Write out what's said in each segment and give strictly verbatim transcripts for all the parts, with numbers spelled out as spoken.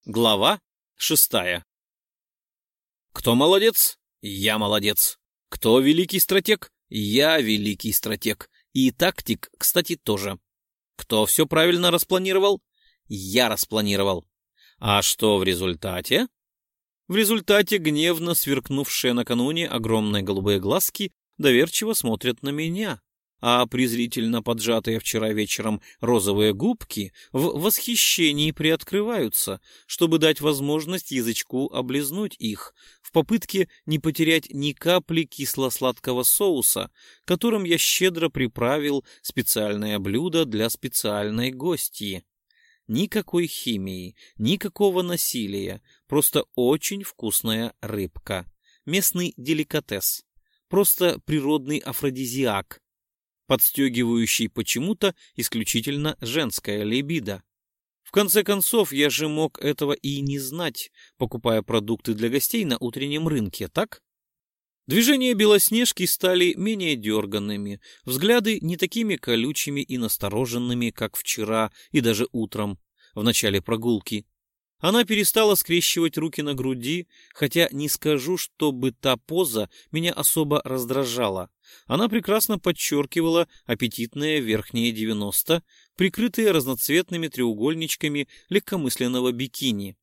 Глава шестая. Кто молодец? Я молодец. Кто великий стратег? Я великий стратег. И тактик, кстати, тоже. Кто все правильно распланировал? Я распланировал. А что в результате? В результате гневно сверкнувшие накануне огромные голубые глазки доверчиво смотрят на меня, а презрительно поджатые вчера вечером розовые губки в восхищении приоткрываются, чтобы дать возможность язычку облизнуть их, в попытке не потерять ни капли кисло-сладкого соуса, которым я щедро приправил специальное блюдо для специальной гостьи. Никакой химии, никакого насилия, просто очень вкусная рыбка, местный деликатес, просто природный афродизиак, подстегивающий почему-то исключительно женское либидо. В конце концов, я же мог этого и не знать, покупая продукты для гостей на утреннем рынке, так? Движения Белоснежки стали менее дерганными, взгляды не такими колючими и настороженными, как вчера и даже утром, в начале прогулки. Она перестала скрещивать руки на груди, хотя не скажу, чтобы та поза меня особо раздражала. Она прекрасно подчеркивала аппетитные верхние девяносто, прикрытые разноцветными треугольничками легкомысленного бикини.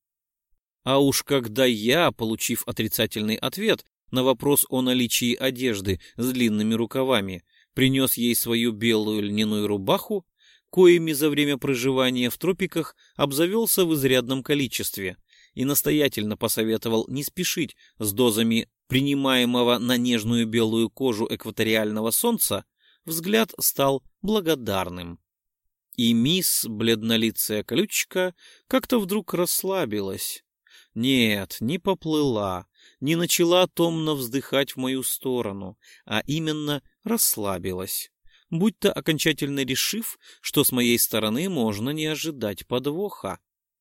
А уж когда я, получив отрицательный ответ на вопрос о наличии одежды с длинными рукавами, принес ей свою белую льняную рубаху, коими за время проживания в тропиках обзавелся в изрядном количестве, и настоятельно посоветовал не спешить с дозами принимаемого на нежную белую кожу экваториального солнца, взгляд стал благодарным. И мисс бледнолицая колючка как-то вдруг расслабилась. Нет, не поплыла, не начала томно вздыхать в мою сторону, а именно расслабилась, будто окончательно решив, что с моей стороны можно не ожидать подвоха.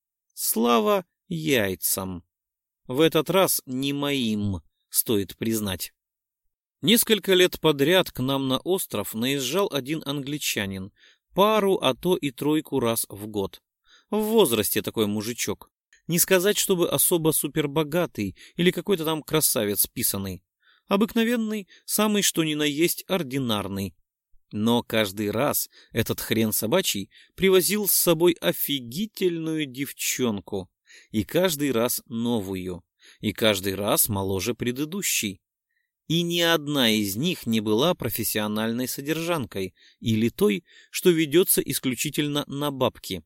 Слава яйцам! В этот раз не моим, стоит признать. Несколько лет подряд к нам на остров наезжал один англичанин, пару, а то и тройку раз в год. В возрасте такой мужичок. Не сказать, чтобы особо супербогатый или какой-то там красавец писаный. Обыкновенный, самый что ни на есть ординарный. Но каждый раз этот хрен собачий привозил с собой офигительную девчонку. И каждый раз новую. И каждый раз моложе предыдущей. И ни одна из них не была профессиональной содержанкой или той, что ведется исключительно на бабки.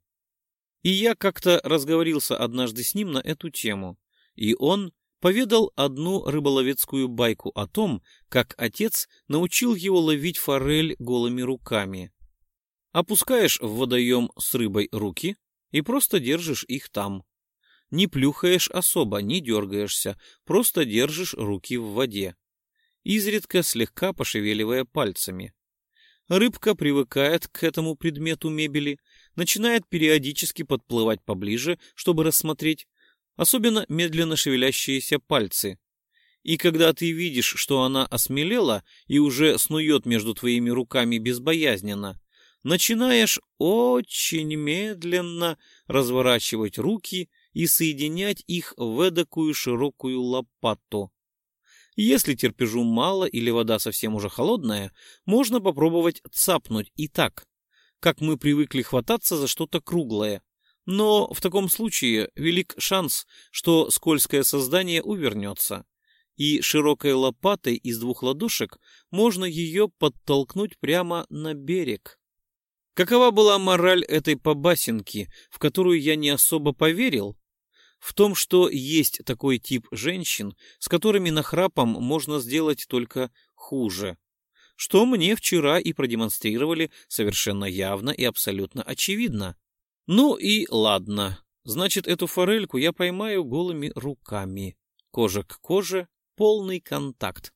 И я как-то разговорился однажды с ним на эту тему, и он поведал одну рыболовецкую байку о том, как отец научил его ловить форель голыми руками. Опускаешь в водоем с рыбой руки и просто держишь их там. Не плюхаешь особо, не дергаешься, просто держишь руки в воде, изредка слегка пошевеливая пальцами. Рыбка привыкает к этому предмету мебели, начинает периодически подплывать поближе, чтобы рассмотреть, особенно медленно шевелящиеся пальцы. И когда ты видишь, что она осмелела и уже снует между твоими руками безбоязненно, начинаешь очень медленно разворачивать руки и соединять их в эдакую широкую лопату. Если терпежу мало или вода совсем уже холодная, можно попробовать цапнуть и так, как мы привыкли хвататься за что-то круглое. Но в таком случае велик шанс, что скользкое создание увернется, и широкой лопатой из двух ладошек можно ее подтолкнуть прямо на берег. Какова была мораль этой побасенки, в которую я не особо поверил? В том, что есть такой тип женщин, с которыми нахрапом можно сделать только хуже. Что мне вчера и продемонстрировали совершенно явно и абсолютно очевидно. Ну и ладно. Значит, эту форельку я поймаю голыми руками. Кожа к коже, полный контакт.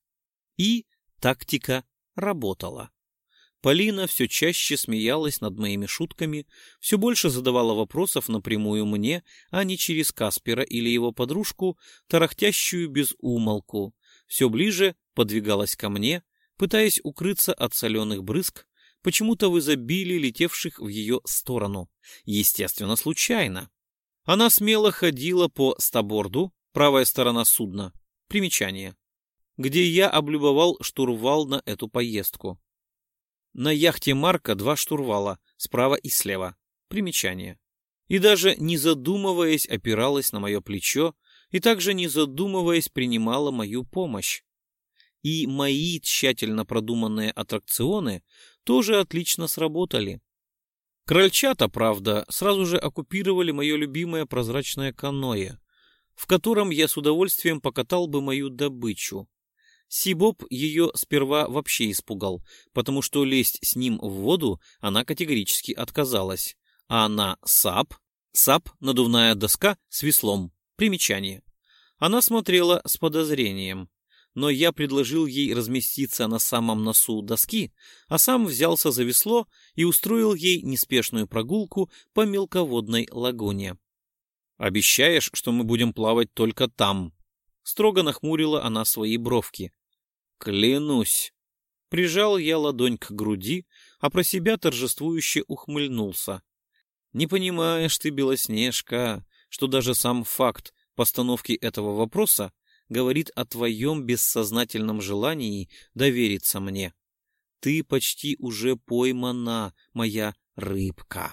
И тактика работала. Полина все чаще смеялась над моими шутками, все больше задавала вопросов напрямую мне, а не через Каспера или его подружку, тарахтящую без умолку. Все ближе подвигалась ко мне, пытаясь укрыться от соленых брызг, почему-то в изобилии летевших в ее сторону. Естественно, случайно. Она смело ходила по стаборду, правая сторона судна, примечание, где я облюбовал штурвал на эту поездку. На яхте Марка два штурвала, справа и слева, примечание. И даже не задумываясь опиралась на мое плечо и также не задумываясь принимала мою помощь. И мои тщательно продуманные аттракционы тоже отлично сработали. Крольчата, правда, сразу же оккупировали мое любимое прозрачное каноэ, в котором я с удовольствием покатал бы мою добычу. Сибоб ее сперва вообще испугал, потому что лезть с ним в воду она категорически отказалась, а на сап, сап — надувная доска с веслом, примечание, она смотрела с подозрением. Но я предложил ей разместиться на самом носу доски, а сам взялся за весло и устроил ей неспешную прогулку по мелководной лагуне. «Обещаешь, что мы будем плавать только там?» Строго нахмурила она свои бровки. «Клянусь!» Прижал я ладонь к груди, а про себя торжествующе ухмыльнулся. «Не понимаешь ты, Белоснежка, что даже сам факт постановки этого вопроса говорит о твоем бессознательном желании довериться мне. Ты почти уже поймана, моя рыбка».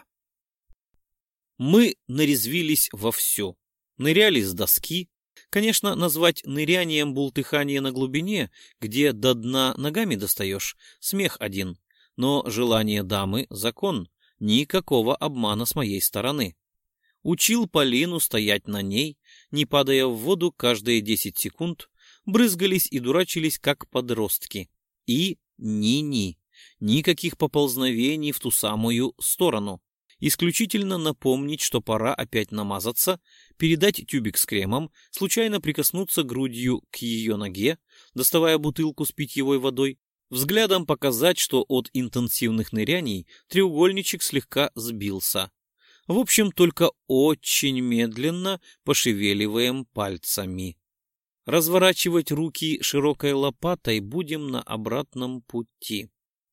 Мы нарезвились вовсю, ныряли с доски. Конечно, назвать нырянием бултыхание на глубине, где до дна ногами достаешь, смех один. Но желание дамы — закон, никакого обмана с моей стороны. Учил Полину стоять на ней, не падая в воду каждые десять секунд, брызгались и дурачились, как подростки. И ни-ни, никаких поползновений в ту самую сторону. Исключительно напомнить, что пора опять намазаться, передать тюбик с кремом, случайно прикоснуться грудью к ее ноге, доставая бутылку с питьевой водой, взглядом показать, что от интенсивных ныряний треугольничек слегка сбился. В общем, только очень медленно пошевеливаем пальцами. Разворачивать руки широкой лопатой будем на обратном пути.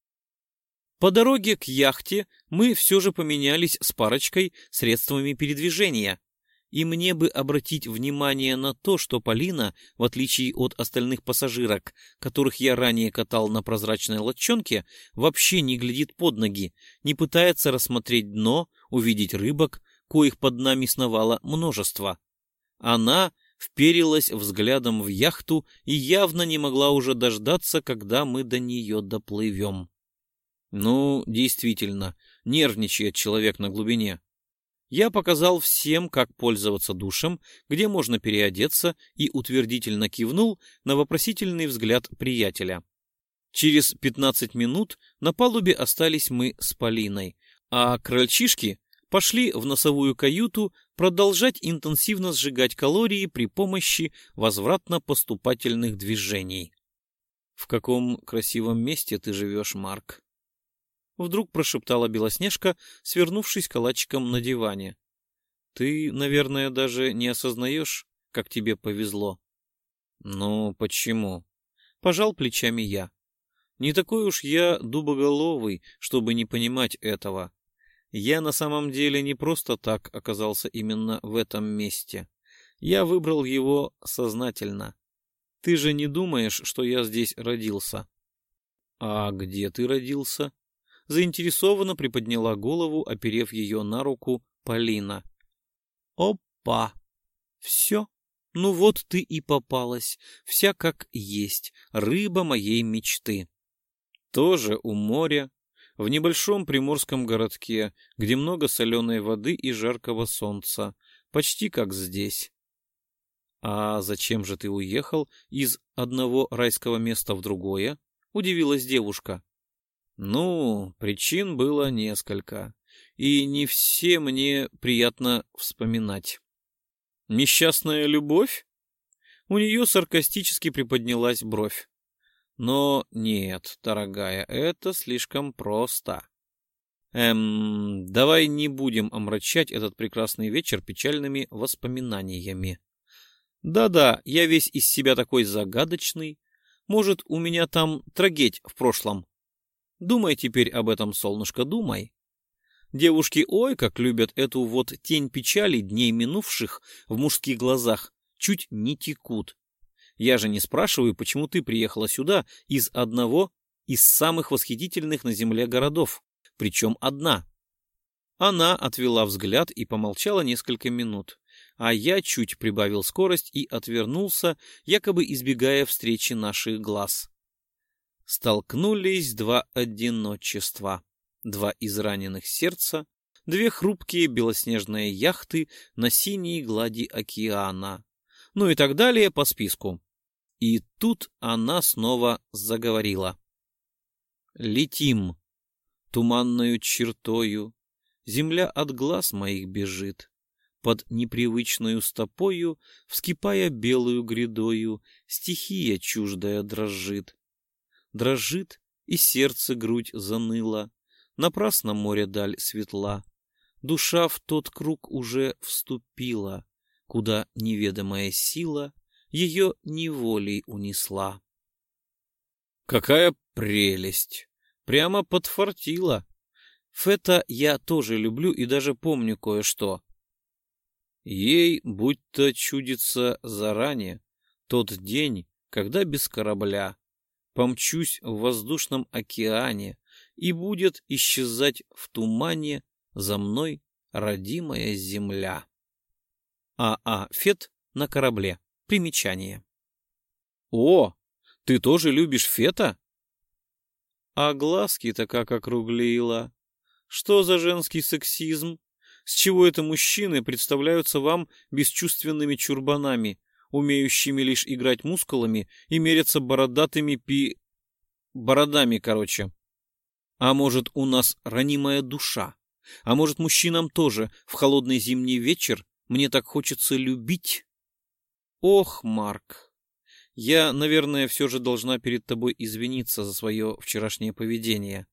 По дороге к яхте мы все же поменялись с парочкой средствами передвижения. И мне бы обратить внимание на то, что Полина, в отличие от остальных пассажирок, которых я ранее катал на прозрачной лодчонке, вообще не глядит под ноги, не пытается рассмотреть дно, увидеть рыбок, коих под нами сновало множество. Она вперилась взглядом в яхту и явно не могла уже дождаться, когда мы до нее доплывем. Ну, действительно, нервничает человек на глубине. Я показал всем, как пользоваться душем, где можно переодеться, и утвердительно кивнул на вопросительный взгляд приятеля. Через пятнадцать минут на палубе остались мы с Полиной, а крольчишки пошли в носовую каюту продолжать интенсивно сжигать калории при помощи возвратно-поступательных движений. «В каком красивом месте ты живешь, Марк?» Вдруг прошептала Белоснежка, свернувшись калачиком на диване. «Ты, наверное, даже не осознаешь, как тебе повезло». «Ну, почему?» — пожал плечами я. «Не такой уж я дубоголовый, чтобы не понимать этого. Я на самом деле не просто так оказался именно в этом месте. Я выбрал его сознательно. Ты же не думаешь, что я здесь родился?» «А где ты родился?» Заинтересованно приподняла голову, оперев ее на руку, Полина. «Опа! Все? Ну вот ты и попалась, вся как есть, рыба моей мечты. Тоже у моря, в небольшом приморском городке, где много соленой воды и жаркого солнца, почти как здесь. А зачем же ты уехал из одного райского места в другое?» — удивилась девушка. Ну, причин было несколько, и не все мне приятно вспоминать. Несчастная любовь? У нее саркастически приподнялась бровь. Но нет, дорогая, это слишком просто. Эм, давай не будем омрачать этот прекрасный вечер печальными воспоминаниями. Да-да, я весь из себя такой загадочный. Может, у меня там трагедия в прошлом. Думай теперь об этом, солнышко, думай. Девушки ой как любят эту вот тень печали дней минувших в мужских глазах, чуть не текут. Я же не спрашиваю, почему ты приехала сюда из одного из самых восхитительных на земле городов, причем одна. Она отвела взгляд и помолчала несколько минут, а я чуть прибавил скорость и отвернулся, якобы избегая встречи наших глаз. Столкнулись два одиночества, два израненных сердца, две хрупкие белоснежные яхты на синей глади океана, ну и так далее по списку. И тут она снова заговорила. Летим туманною чертою, земля от глаз моих бежит, под непривычною стопою, вскипая белую грядою, стихия чуждая дрожит. Дрожит, и сердце грудь заныла, напрасно море даль светла, душа в тот круг уже вступила, куда неведомая сила ее неволей унесла. Какая прелесть! Прямо подфартила. Фета я тоже люблю и даже помню кое-что. Ей будто чудится заранее тот день, когда без корабля помчусь в воздушном океане, и будет исчезать в тумане за мной родимая земля. А. А. Фет на корабле. Примечание. О, ты тоже любишь Фета? А глазки-то как округлила. Что за женский сексизм? С чего это мужчины представляются вам бесчувственными чурбанами, умеющими лишь играть мускулами и меряться бородатыми пи... бородами, короче? А может, у нас ранимая душа? А может, мужчинам тоже в холодный зимний вечер мне так хочется любить? Ох, Марк, я, наверное, все же должна перед тобой извиниться за свое вчерашнее поведение.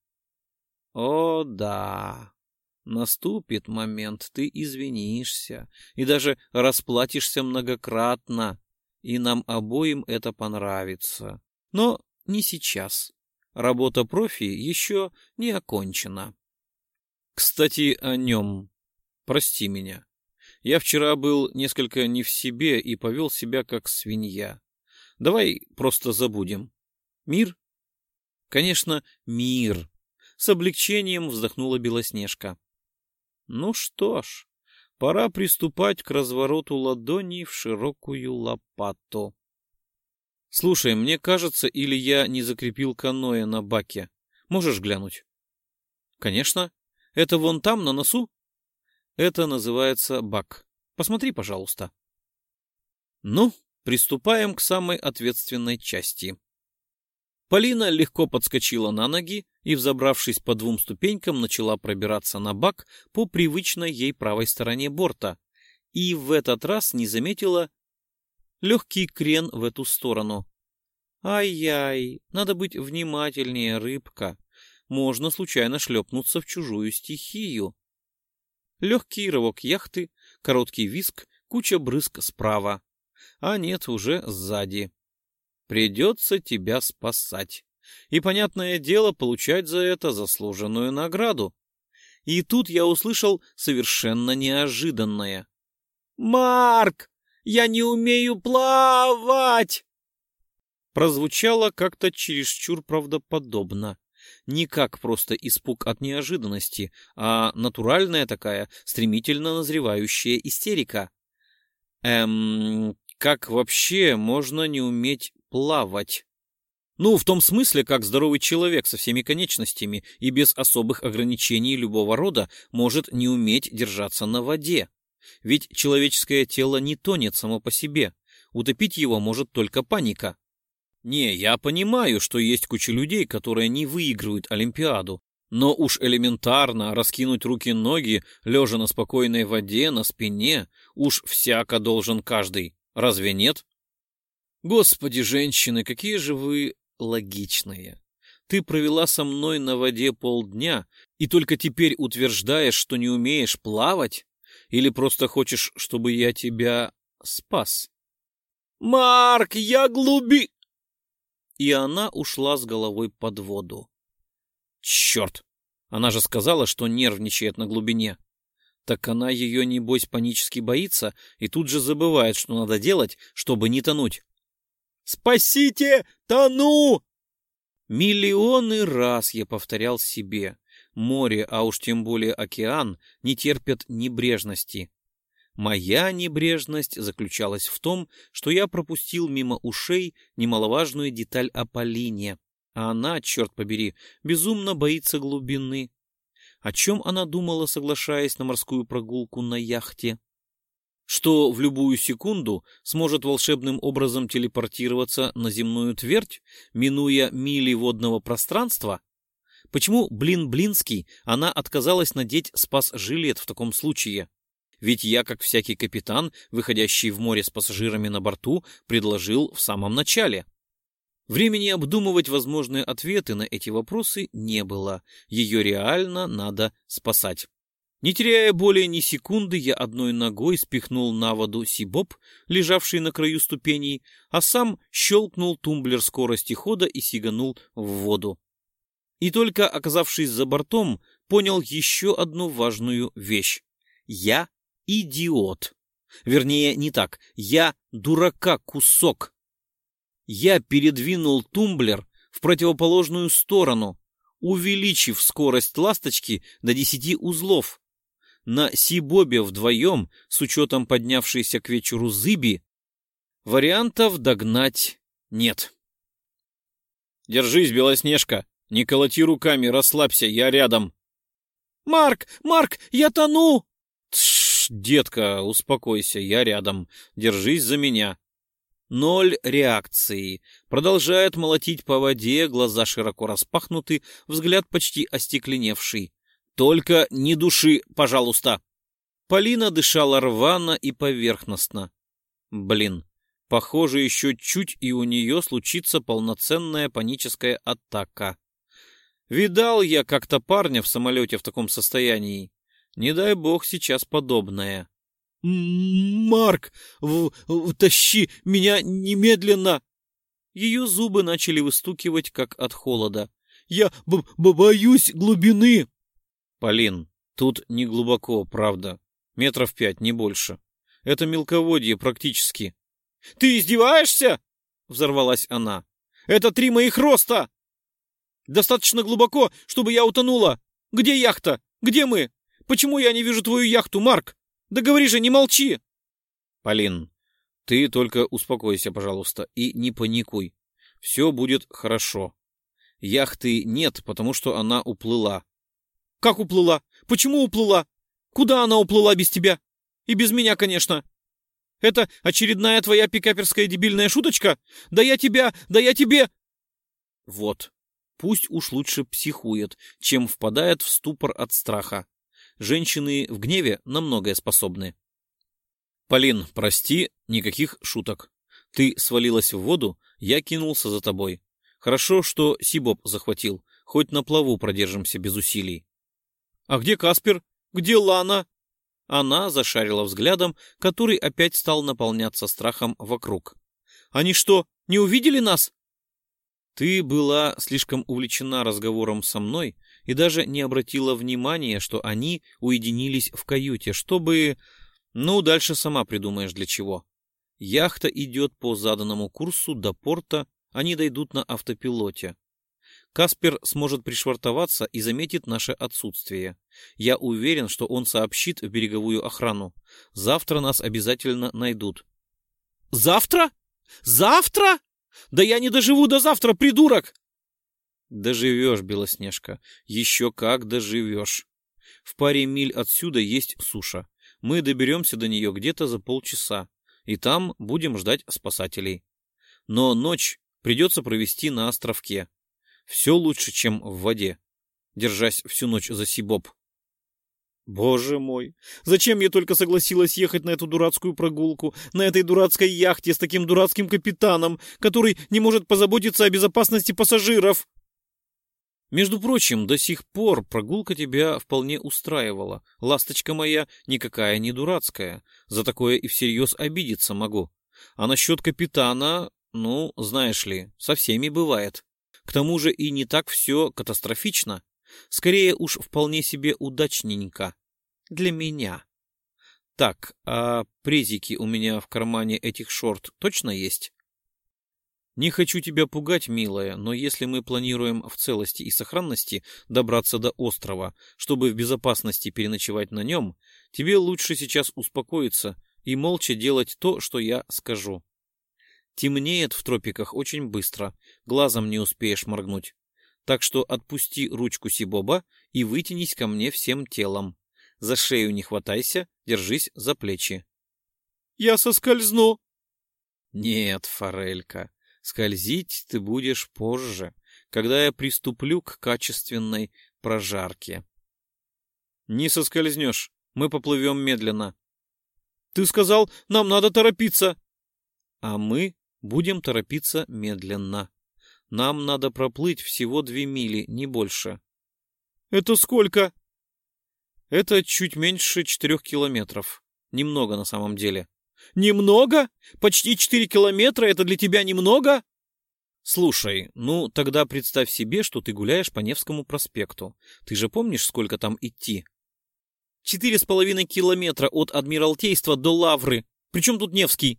О, да, наступит момент, ты извинишься и даже расплатишься многократно, и нам обоим это понравится. Но не сейчас. Работа профи еще не окончена. Кстати, о нем. Прости меня. Я вчера был несколько не в себе и повел себя как свинья. Давай просто забудем. Мир? Конечно, мир. С облегчением вздохнула Белоснежка. Ну что ж, пора приступать к развороту ладоней в широкую лопату. Слушай, мне кажется, или я не закрепил каноэ на баке. Можешь глянуть? Конечно. Это вон там, на носу? Это называется бак. Посмотри, пожалуйста. Ну, приступаем к самой ответственной части. Полина легко подскочила на ноги и, взобравшись по двум ступенькам, начала пробираться на бак по привычной ей правой стороне борта. И в этот раз не заметила легкий крен в эту сторону. Ай-яй, надо быть внимательнее, рыбка. Можно случайно шлепнуться в чужую стихию. Легкий рывок яхты, короткий визг, куча брызг справа. А нет, уже сзади. Придется тебя спасать. И, понятное дело, получать за это заслуженную награду. И тут я услышал совершенно неожиданное. «Марк, я не умею плавать!» Прозвучало как-то чересчур правдоподобно. Не как просто испуг от неожиданности, а натуральная такая, стремительно назревающая истерика. Эм, как вообще можно не уметь плавать? Ну, в том смысле, как здоровый человек со всеми конечностями и без особых ограничений любого рода может не уметь держаться на воде. Ведь человеческое тело не тонет само по себе. Утопить его может только паника. Не, я понимаю, что есть куча людей, которые не выиграют Олимпиаду, но уж элементарно раскинуть руки-ноги, лежа на спокойной воде, на спине, уж всяко должен каждый. Разве нет? Господи, женщины, какие же вы логичные. Ты провела со мной на воде полдня и только теперь утверждаешь, что не умеешь плавать? Или просто хочешь, чтобы я тебя спас? Марк, я глуби... И она ушла с головой под воду. Черт! Она же сказала, что нервничает на глубине. Так она ее, небось, панически боится и тут же забывает, что надо делать, чтобы не тонуть. «Спасите! Тону!» Миллионы раз я повторял себе. Море, а уж тем более океан, не терпят небрежности. Моя небрежность заключалась в том, что я пропустил мимо ушей немаловажную деталь о Полине. А она, черт побери, безумно боится глубины. О чем она думала, соглашаясь на морскую прогулку на яхте? Что в любую секунду сможет волшебным образом телепортироваться на земную твердь, минуя мили водного пространства? Почему, блин, Блинский, она отказалась надеть спас-жилет в таком случае? Ведь я, как всякий капитан, выходящий в море с пассажирами на борту, предложил в самом начале. Времени обдумывать возможные ответы на эти вопросы не было. Ее реально надо спасать. Не теряя более ни секунды, я одной ногой спихнул на воду Сибоп, лежавший на краю ступеней, а сам щелкнул тумблер скорости хода и сиганул в воду. И только оказавшись за бортом, понял еще одну важную вещь. Я идиот. Вернее, не так. Я дурака кусок. Я передвинул тумблер в противоположную сторону, увеличив скорость ласточки до десяти узлов. На Сибобе вдвоем, с учетом поднявшейся к вечеру зыби, вариантов догнать нет. «Держись, Белоснежка! Не колоти руками, расслабься, я рядом!» «Марк! Марк! Я тону!» «Тш, детка, успокойся, я рядом. Держись за меня!» Ноль реакции. Продолжает молотить по воде, глаза широко распахнуты, взгляд почти остекленевший. «Только не души, пожалуйста!» Полина дышала рвано и поверхностно. Блин, похоже, еще чуть, и у нее случится полноценная паническая атака. Видал я как-то парня в самолете в таком состоянии. Не дай бог сейчас подобное. «Марк, тащи меня немедленно!» Ее зубы начали выстукивать, как от холода. «Я б -б боюсь глубины!» «Полин, тут не глубоко, правда. Метров пять, не больше. Это мелководье практически». «Ты издеваешься?» — взорвалась она. «Это три моих роста! Достаточно глубоко, чтобы я утонула. Где яхта? Где мы? Почему я не вижу твою яхту, Марк? Да говори же, не молчи!» «Полин, ты только успокойся, пожалуйста, и не паникуй. Все будет хорошо. Яхты нет, потому что она уплыла». «Как уплыла? Почему уплыла? Куда она уплыла без тебя? И без меня, конечно. Это очередная твоя пикаперская дебильная шуточка? Да я тебя, да я тебе...» Вот, пусть уж лучше психует, чем впадает в ступор от страха. Женщины в гневе на многое способны. «Полин, прости, никаких шуток. Ты свалилась в воду, я кинулся за тобой. Хорошо, что Сибоп захватил, хоть на плаву продержимся без усилий». «А где Каспер? Где Лана?» Она зашарила взглядом, который опять стал наполняться страхом вокруг. «Они что, не увидели нас?» «Ты была слишком увлечена разговором со мной и даже не обратила внимания, что они уединились в каюте, чтобы... Ну, дальше сама придумаешь для чего. Яхта идет по заданному курсу до порта, они дойдут на автопилоте. Каспер сможет пришвартоваться и заметит наше отсутствие. Я уверен, что он сообщит в береговую охрану. Завтра нас обязательно найдут». «Завтра? Завтра? Да я не доживу до завтра, придурок!» «Доживешь, Белоснежка, еще как доживешь. В паре миль отсюда есть суша. Мы доберемся до нее где-то за полчаса, и там будем ждать спасателей. Но ночь придется провести на островке. Все лучше, чем в воде, держась всю ночь за Сибоп». «Боже мой, зачем я только согласилась ехать на эту дурацкую прогулку, на этой дурацкой яхте с таким дурацким капитаном, который не может позаботиться о безопасности пассажиров?» «Между прочим, до сих пор прогулка тебя вполне устраивала. Ласточка моя никакая не дурацкая. За такое и всерьез обидеться могу. А насчет капитана, ну, знаешь ли, со всеми бывает. К тому же и не так все катастрофично. Скорее уж вполне себе удачненько. Для меня. Так, а презики у меня в кармане этих шорт точно есть? Не хочу тебя пугать, милая, но если мы планируем в целости и сохранности добраться до острова, чтобы в безопасности переночевать на нем, тебе лучше сейчас успокоиться и молча делать то, что я скажу. Темнеет в тропиках очень быстро, глазом не успеешь моргнуть. Так что отпусти ручку Сибоба и вытянись ко мне всем телом. За шею не хватайся, держись за плечи. Я соскользну. Нет, Форелька, скользить ты будешь позже, когда я приступлю к качественной прожарке. Не соскользнешь, мы поплывем медленно. Ты сказал, нам надо торопиться. А мы будем торопиться медленно. Нам надо проплыть всего две мили, не больше. Это сколько? Это чуть меньше четырех километров. Немного на самом деле. Немного? Почти четыре километра? Это для тебя немного? Слушай, ну тогда представь себе, что ты гуляешь по Невскому проспекту. Ты же помнишь, сколько там идти? Четыре с половиной километра от Адмиралтейства до Лавры. Причем тут Невский?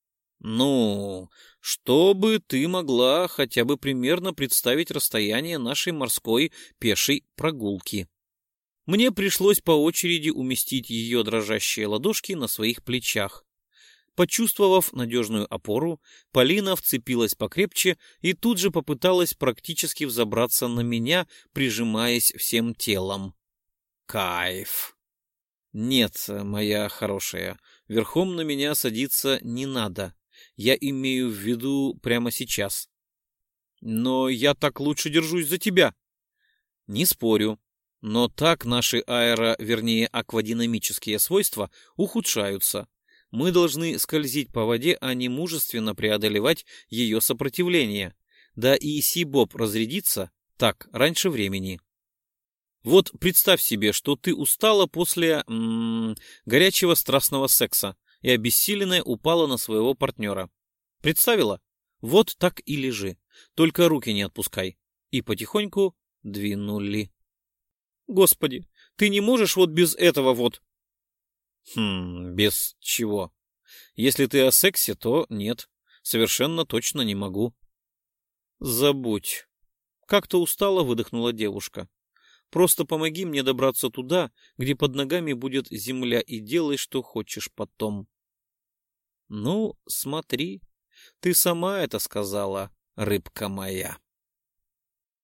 Ну, чтобы ты могла хотя бы примерно представить расстояние нашей морской пешей прогулки. Мне пришлось по очереди уместить ее дрожащие ладошки на своих плечах. Почувствовав надежную опору, Полина вцепилась покрепче и тут же попыталась практически взобраться на меня, прижимаясь всем телом. Кайф! Нет, моя хорошая, верхом на меня садиться не надо. Я имею в виду прямо сейчас. Но я так лучше держусь за тебя. Не спорю, но так наши аэро, вернее, аквадинамические свойства ухудшаются. Мы должны скользить по воде, а не мужественно преодолевать ее сопротивление. Да и Сибоб разрядится так раньше времени. Вот представь себе, что ты устала после м-м, горячего страстного секса и обессиленная упала на своего партнера. Представила? Вот так и лежи. Только руки не отпускай. И потихоньку двинули. Господи, ты не можешь вот без этого вот? Хм, без чего? Если ты о сексе, то нет. Совершенно точно не могу. Забудь. Как-то устало выдохнула девушка. Просто помоги мне добраться туда, где под ногами будет земля, и делай, что хочешь потом. Ну, смотри, ты сама это сказала, рыбка моя.